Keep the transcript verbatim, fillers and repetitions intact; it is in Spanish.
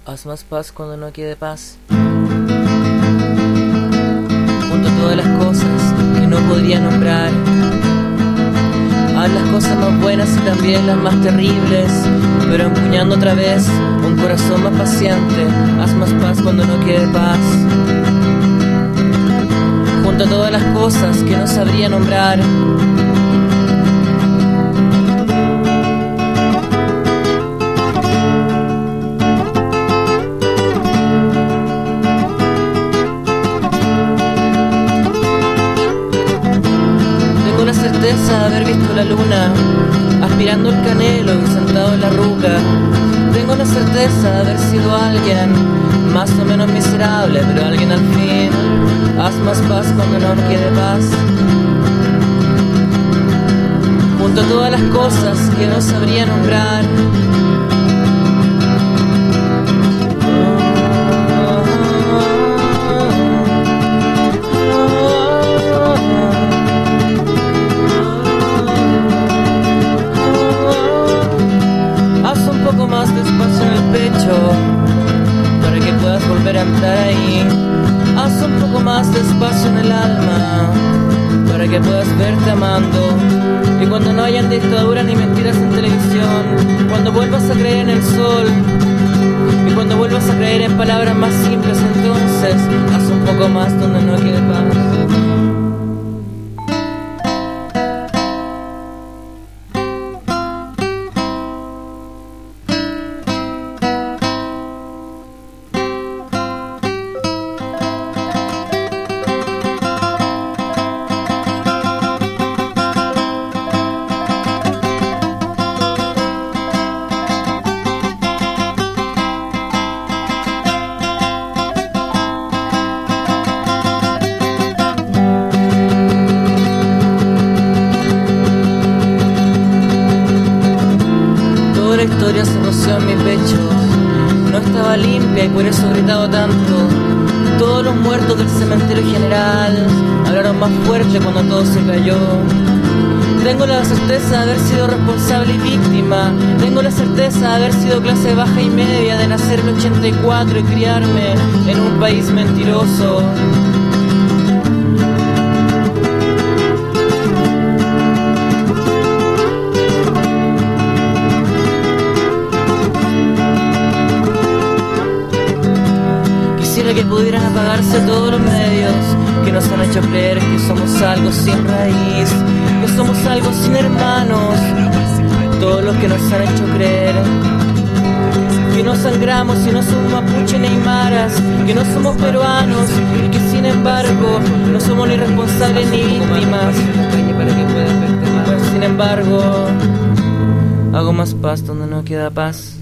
Haz más paz cuando no quede paz. Junto a todas las cosas que no podría nombrar. Haz las cosas más buenas y también las más terribles, pero empuñando otra vez un corazón más paciente. Haz más paz cuando no quede paz. Junto a todas las cosas que no sabría nombrar. Certeza de haber visto la luna, aspirando el canelo y sentado en la ruca. Tengo la certeza de haber sido alguien, más o menos miserable, pero alguien al fin. Haz más paz cuando no quede paz. Junto a todas las cosas que no sabría nombrar. Más despacio en el pecho para que puedas volver a entrar ahí. Haz un poco más despacio en el alma para que puedas verte amando. Y cuando no hayan dictaduras ni mentiras en televisión, cuando vuelvas a creer en el sol y cuando vuelvas a creer en palabras más simples, entonces haz un poco más donde no quede paz. La historia se roció en mi pecho, no estaba limpia y por eso he gritado tanto. Todos los muertos del cementerio general hablaron más fuerte cuando todo se cayó. Tengo la certeza de haber sido responsable y víctima. Tengo la certeza de haber sido clase baja y media, de nacer en ochenta y cuatro y criarme en un país mentiroso. Quisiera que pudieran apagarse todos los medios que nos han hecho creer que somos algo sin raíz, que somos algo sin hermanos. Todos los que nos han hecho creer que no sangramos y no somos mapuche ni aymaras, que no somos peruanos y que sin embargo no somos ni responsables ni víctimas. Pues sin embargo hago más paz donde no queda paz.